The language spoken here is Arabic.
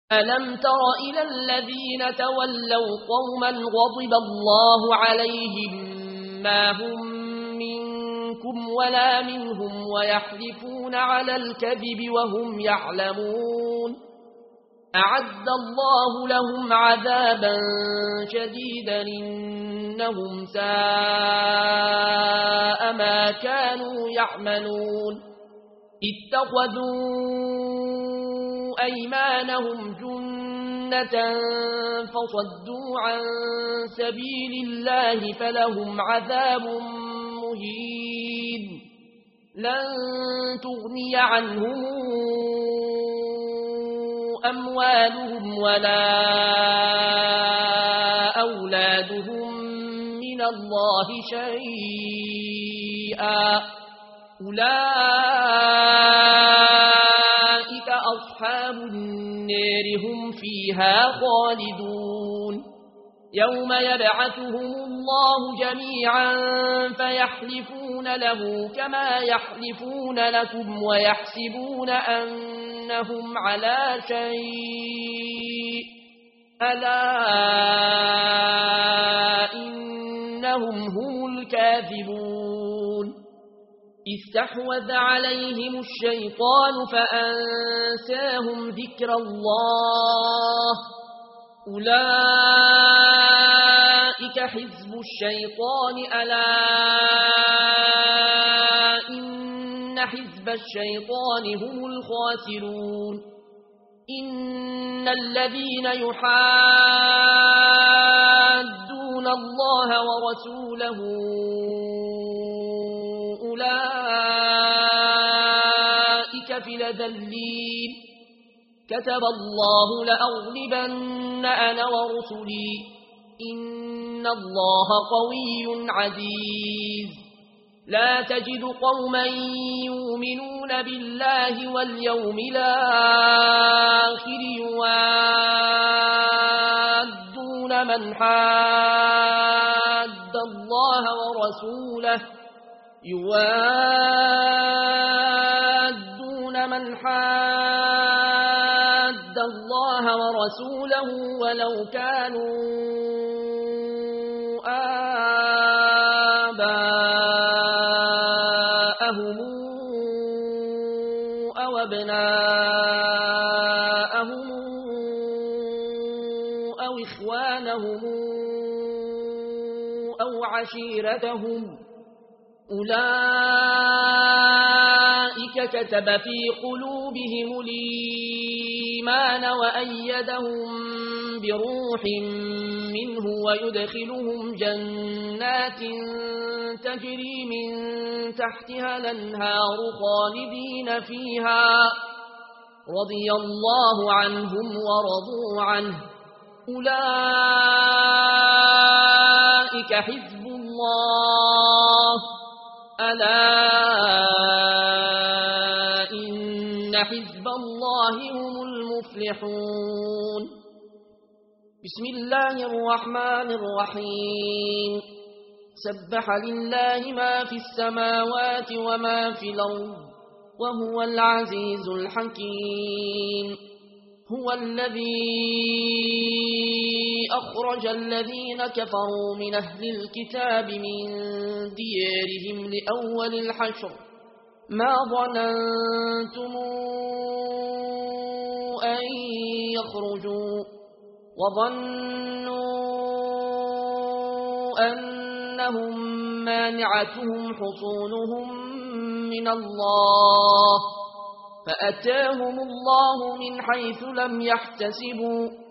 ألم تر إلى الذين تولوا قوما غضب الله عليهم ما هم منكم ولا منهم ويحلفون على الكذب وهم يعلمون أعد الله لهم عذابا شديدا إنهم ساء ما كانوا يعملون اتخذوا أيمانهم جنة فصدوا عن سبيل الله فلهم عذاب مهين لن تغني عنهم أموالهم ولا أولادهم من الله شيئا أولئك أصحاب النار هم فيها خالدون يوم يبعثهم الله جميعا فيحلفون له كما يحلفون لكم ويحسبون أنهم على شيء ألا إنهم هم الكاذبون استحوذ عليهم الشيطان فأنساهم ذكر الله أولئك حزب الشيطان ألا إن حزب الشيطان هم الخاسرون إن الذين يحادون الله ورسوله أولئك في الأذلين كتب الله لأغلبن أنا ورسلي إن الله قوي عزيز لا تجد قوما يؤمنون بالله واليوم الآخر يوادون من حاد الله ورسوله ولو كانوا آباءهم أو أبناءهم أو إخوانهم أو عشيرتهم أولئك كتب في قلوبهم الإيمان وأيدهم بروح منه ويدخلهم جنات تجري من تحتها الأنهار خالدين فيها رضي الله عنهم ورضوا عنه أولئك حزب الله ألا إن حزب الله هم المفلحون بسم الله الرحمن الرحيم سبح لله ما في السماوات وما في الأرض وهو العزيز الحكيم هو الذي أخرج الذين كفروا من أهل الكتاب من ديارهم لأول الحشر ما ظننتم أن يخرجوا وظنوا أنهم مانعتهم حصونهم من الله فأتاهم الله من حيث لم يحتسبوا